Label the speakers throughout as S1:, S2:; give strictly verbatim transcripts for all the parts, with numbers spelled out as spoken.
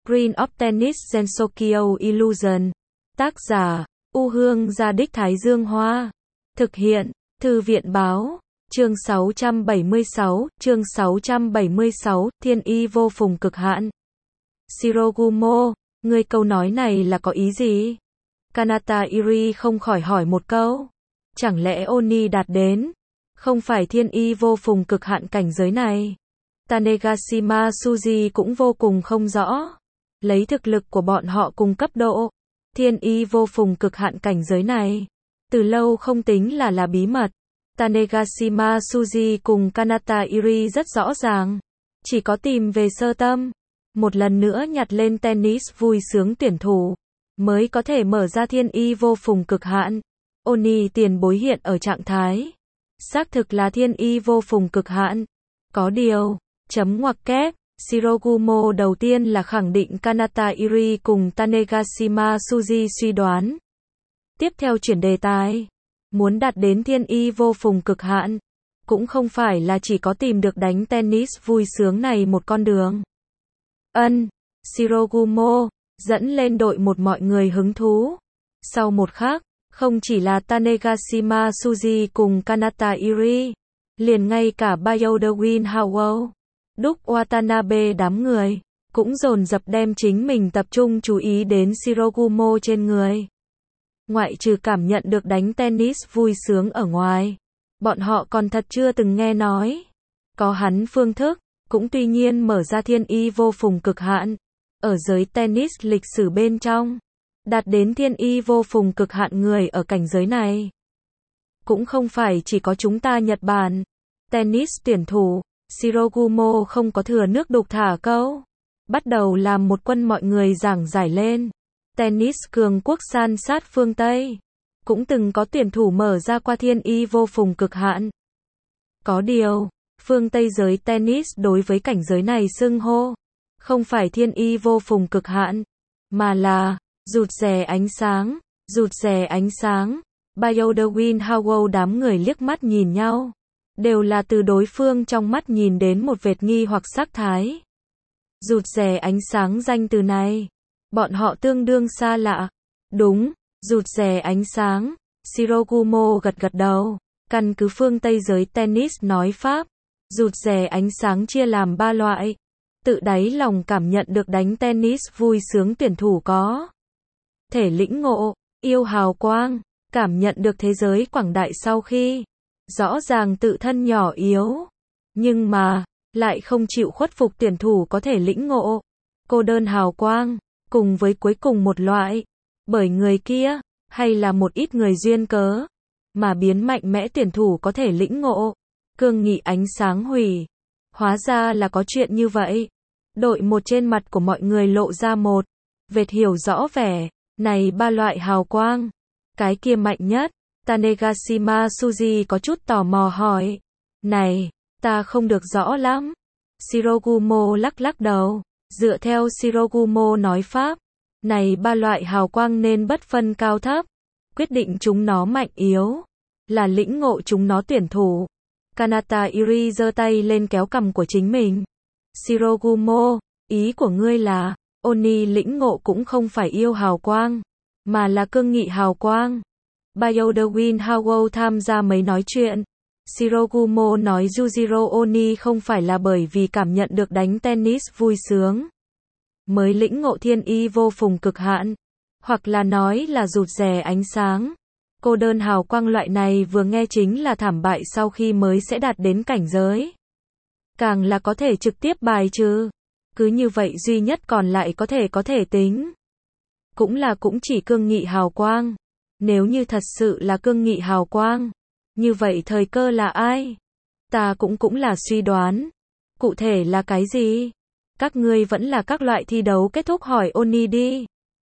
S1: Screen of Tennis Gensokyo Illusion. Tác giả, U Hương Gia Đích Thái Dương Hoa. Thực hiện, Thư viện Báo. Chương sáu trăm bảy mươi sáu, chương sáu trăm bảy mươi sáu, thiên y vô phùng cực hạn. Shirogumo, ngươi câu nói này là có ý gì? Kanata Iri không khỏi hỏi một câu. Chẳng lẽ Oni đạt đến, không phải thiên y vô phùng cực hạn cảnh giới này? Tanegashima Suji cũng vô cùng không rõ. Lấy thực lực của bọn họ cùng cấp độ, thiên y vô phùng cực hạn cảnh giới này, từ lâu không tính là là bí mật. Tanegashima Suji cùng Kanata Iri rất rõ ràng. Chỉ có tìm về sơ tâm, một lần nữa nhặt lên tennis vui sướng tuyển thủ, mới có thể mở ra thiên y vô phùng cực hạn. Oni tiền bối hiện ở trạng thái, xác thực là thiên y vô phùng cực hạn. Có điều, chấm ngoặc kép, Shirogumo đầu tiên là khẳng định Kanata Iri cùng Tanegashima Suji suy đoán. Tiếp theo chuyển đề tài. Muốn đạt đến thiên y vô phùng cực hạn, cũng không phải là chỉ có tìm được đánh tennis vui sướng này một con đường. Ân, Shirogumo, dẫn lên đội một mọi người hứng thú. Sau một khắc, không chỉ là Tanegashima Suji cùng Kanata Iri, liền ngay cả Bayodawin Howell, Đúc Watanabe đám người, cũng dồn dập đem chính mình tập trung chú ý đến Shirogumo trên người. Ngoại trừ cảm nhận được đánh tennis vui sướng ở ngoài, bọn họ còn thật chưa từng nghe nói. Có hắn phương thức, cũng tuy nhiên mở ra thiên y vô phùng cực hạn. Ở giới tennis lịch sử bên trong, đạt đến thiên y vô phùng cực hạn người ở cảnh giới này, cũng không phải chỉ có chúng ta Nhật Bản. Tennis tuyển thủ, Shirogumo không có thừa nước đục thả câu. Bắt đầu làm một quân mọi người giảng giải lên. Tennis cường quốc san sát phương Tây, cũng từng có tuyển thủ mở ra qua thiên y vô phùng cực hạn. Có điều, phương Tây giới tennis đối với cảnh giới này xưng hô, không phải thiên y vô phùng cực hạn, mà là rụt rè ánh sáng, rụt rè ánh sáng. Bayodawin Howell đám người liếc mắt nhìn nhau, đều là từ đối phương trong mắt nhìn đến một vệt nghi hoặc sắc thái. Rụt rè ánh sáng danh từ này, bọn họ tương đương xa lạ. Đúng, rụt rè ánh sáng. Shirogumo gật gật đầu. Căn cứ phương Tây giới tennis nói pháp, rụt rè ánh sáng chia làm ba loại. Tự đáy lòng cảm nhận được đánh tennis vui sướng tuyển thủ có thể lĩnh ngộ, yêu hào quang, cảm nhận được thế giới quảng đại sau khi rõ ràng tự thân nhỏ yếu, nhưng mà lại không chịu khuất phục tuyển thủ có thể lĩnh ngộ, cô đơn hào quang. Cùng với cuối cùng một loại, bởi người kia, hay là một ít người duyên cớ, mà biến mạnh mẽ tuyển thủ có thể lĩnh ngộ, cương nghị ánh sáng hủy. Hóa ra là có chuyện như vậy. Đội một trên mặt của mọi người lộ ra một vệt hiểu rõ vẻ, này ba loại hào quang, cái kia mạnh nhất. Tanegashima Suji có chút tò mò hỏi, này, ta không được rõ lắm. Shirogumo lắc lắc đầu. Dựa theo Shirogumo nói pháp, này ba loại hào quang nên bất phân cao thấp, quyết định chúng nó mạnh yếu, là lĩnh ngộ chúng nó tuyển thủ. Kanata Iri giơ tay lên kéo cằm của chính mình. Shirogumo, ý của ngươi là, Oni lĩnh ngộ cũng không phải yêu hào quang, mà là cương nghị hào quang. Bayodawin Howell tham gia mấy nói chuyện. Shirogumo nói Yujiro Oni không phải là bởi vì cảm nhận được đánh tennis vui sướng mới lĩnh ngộ thiên y vô phùng cực hạn, hoặc là nói là rụt rè ánh sáng, cô đơn hào quang loại này vừa nghe chính là thảm bại sau khi mới sẽ đạt đến cảnh giới. Càng là có thể trực tiếp bài trừ. Cứ như vậy duy nhất còn lại có thể có thể tính. Cũng là cũng chỉ cương nghị hào quang. Nếu như thật sự là cương nghị hào quang, như vậy thời cơ là ai? Ta cũng cũng là suy đoán. Cụ thể là cái gì? Các ngươi vẫn là các loại thi đấu kết thúc hỏi Oni đi.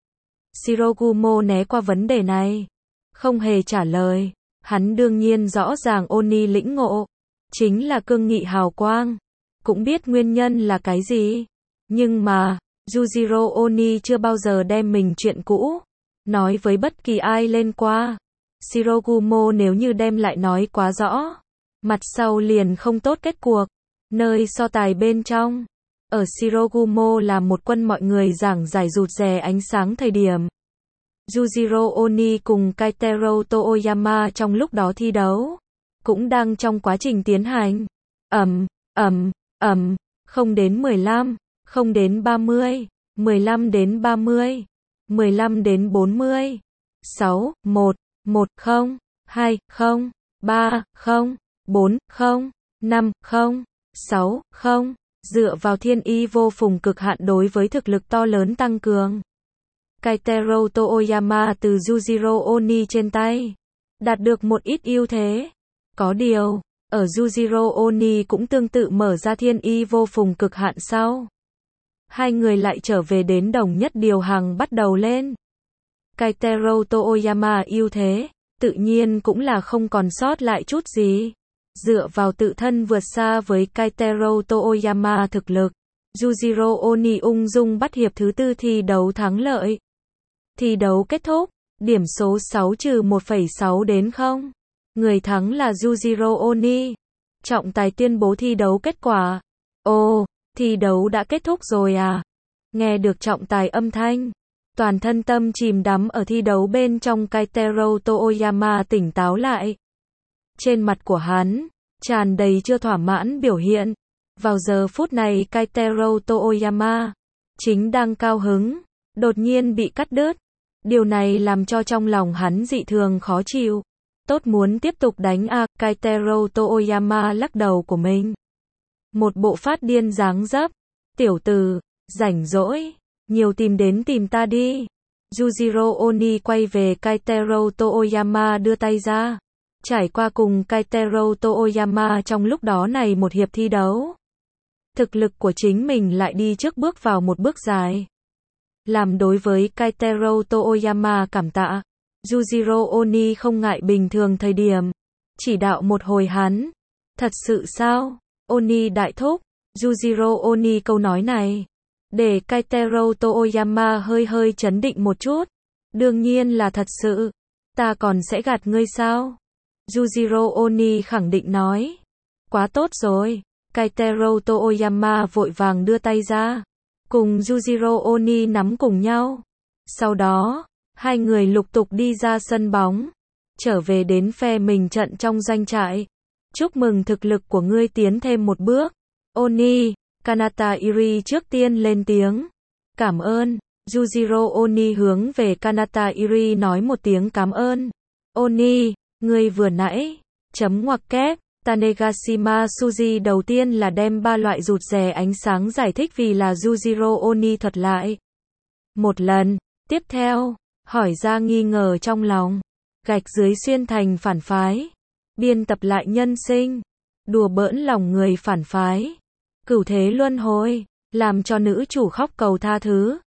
S1: Shirogumo né qua vấn đề này, không hề trả lời. Hắn đương nhiên rõ ràng Oni lĩnh ngộ chính là cương nghị hào quang, cũng biết nguyên nhân là cái gì. Nhưng mà, Yujiro Oni chưa bao giờ đem mình chuyện cũ nói với bất kỳ ai lên qua. Shirogumo nếu như đem lại nói quá rõ, mặt sau liền không tốt kết cuộc. Nơi so tài bên trong, Ở Shirogumo là một quân mọi người giảng giải rụt rè ánh sáng thời điểm. Yujiro Oni cùng Kaitero Toyama trong lúc đó thi đấu. Cũng đang trong quá trình tiến hành. Ầm, ầm, ầm, không đến mười lăm, không đến ba mươi, mười lăm đến ba mươi, mười lăm đến bốn mươi, sáu, một, một, không, hai, không, ba, không, bốn, không, năm, không, sáu, không, dựa vào thiên y vô phùng cực hạn đối với thực lực to lớn tăng cường. Kaitero Toyama từ Yujiro Oni trên tay, đạt được một ít ưu thế. Có điều, ở Yujiro Oni cũng tương tự mở ra thiên y vô phùng cực hạn sau. Hai người lại trở về đến đồng nhất điều hàng bắt đầu lên. Kaitero Toyama ưu thế, tự nhiên cũng là không còn sót lại chút gì. Dựa vào tự thân vượt xa với Kaitero Toyama thực lực, Yujiro Oni ung dung bắt hiệp thứ tư thi đấu thắng lợi. Thi đấu kết thúc, điểm số sáu trừ một phẩy sáu đến không. Người thắng là Yujiro Oni. Trọng tài tuyên bố thi đấu kết quả. Ồ, thi đấu đã kết thúc rồi à? Nghe được trọng tài âm thanh, toàn thân tâm chìm đắm ở thi đấu bên trong Kaitero Toyama tỉnh táo lại. Trên mặt của hắn, tràn đầy chưa thỏa mãn biểu hiện. Vào giờ phút này Kaitero Toyama chính đang cao hứng, đột nhiên bị cắt đứt. Điều này làm cho trong lòng hắn dị thường khó chịu. Tốt muốn tiếp tục đánh a, Kaitero Toyama lắc đầu của mình. Một bộ phát điên dáng dấp. Tiểu tử, rảnh rỗi, nhiều tìm đến tìm ta đi. Yujiro Oni quay về Kaitero Toyama đưa tay ra. Trải qua cùng Kaitero Toyama trong lúc đó này một hiệp thi đấu. Thực lực của chính mình lại đi trước bước vào một bước dài. Làm đối với Kaitero Toyama cảm tạ. Yujiro Oni không ngại bình thường thời điểm. Chỉ đạo một hồi hắn. Thật sự sao? Oni đại thúc. Yujiro Oni câu nói này. Để Kaitero Toyama hơi hơi chấn định một chút. Đương nhiên là thật sự. Ta còn sẽ gạt ngươi sao? Yujiro Oni khẳng định nói. Quá tốt rồi. Kaitero Toyama vội vàng đưa tay ra. Cùng Yujiro Oni nắm cùng nhau. Sau đó, hai người lục tục đi ra sân bóng. Trở về đến phe mình trận trong doanh trại. Chúc mừng thực lực của ngươi tiến thêm một bước. Oni, Kanata Iri trước tiên lên tiếng. Cảm ơn. Yujiro Oni hướng về Kanata Iri nói một tiếng cảm ơn. Oni, ngươi vừa nãy. Chấm ngoặc kép. Tanegashima Suji đầu tiên là đem ba loại rụt rè ánh sáng giải thích vì là Yujiro Oni thuật lại. Một lần. Tiếp theo, hỏi ra nghi ngờ trong lòng. Gạch dưới xuyên thành phản phái. Biên tập lại nhân sinh. Đùa bỡn lòng người phản phái. Cửu thế luân hồi. Làm cho nữ chủ khóc cầu tha thứ.